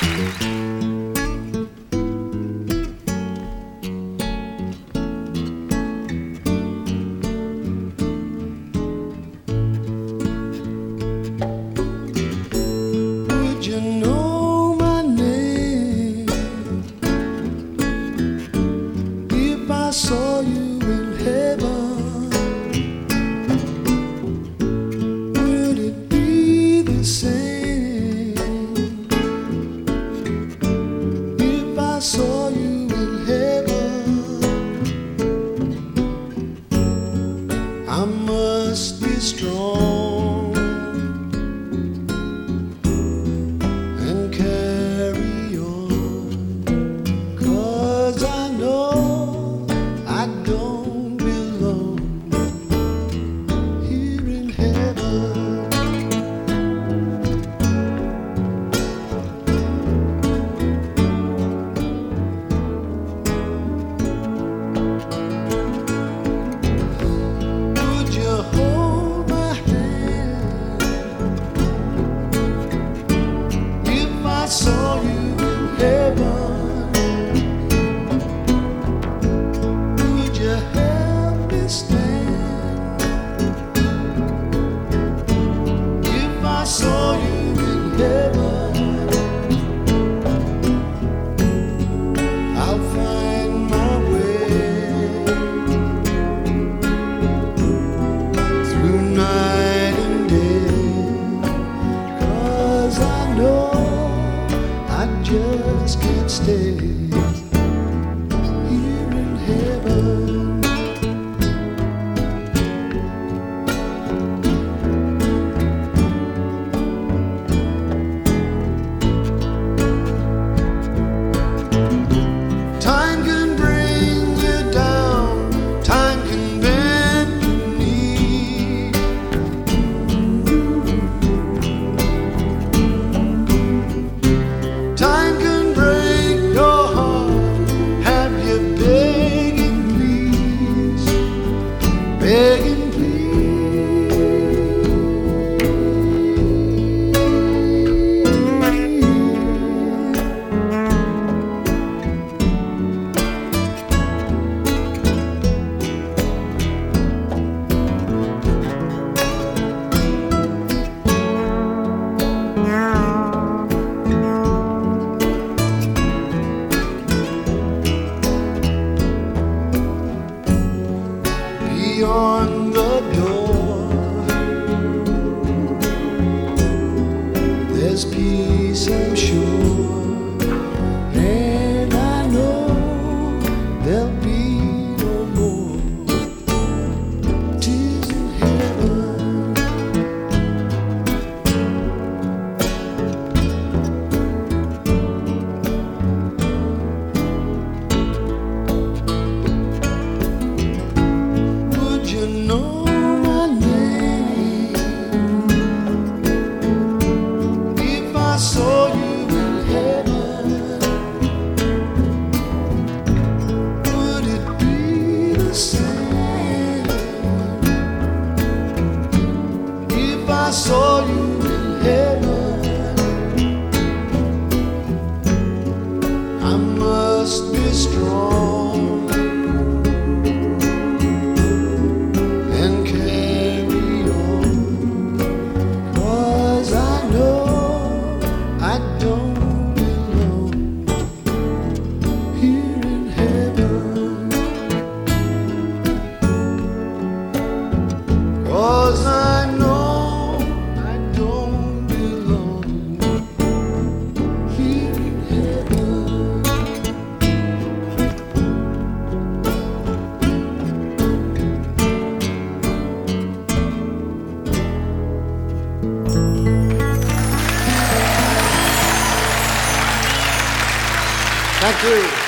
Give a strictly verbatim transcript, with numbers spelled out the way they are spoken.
Saw you in heaven, would it be the same if I saw you in heaven? I must be strong and carry on, 'cause I know I don't belong here in heaven. Would you hold my hand if I saw you in heaven? If I saw you in heaven, I'll find my way through night and day, 'cause I know I just can't stay here in heaven. Begging, please. Beyond the door, there's peace, I'm sure, and I know there'll be no more tears in heaven. You know my name if I saw you in heaven, would it be the same if I saw you in heaven? I must be strong Thank you.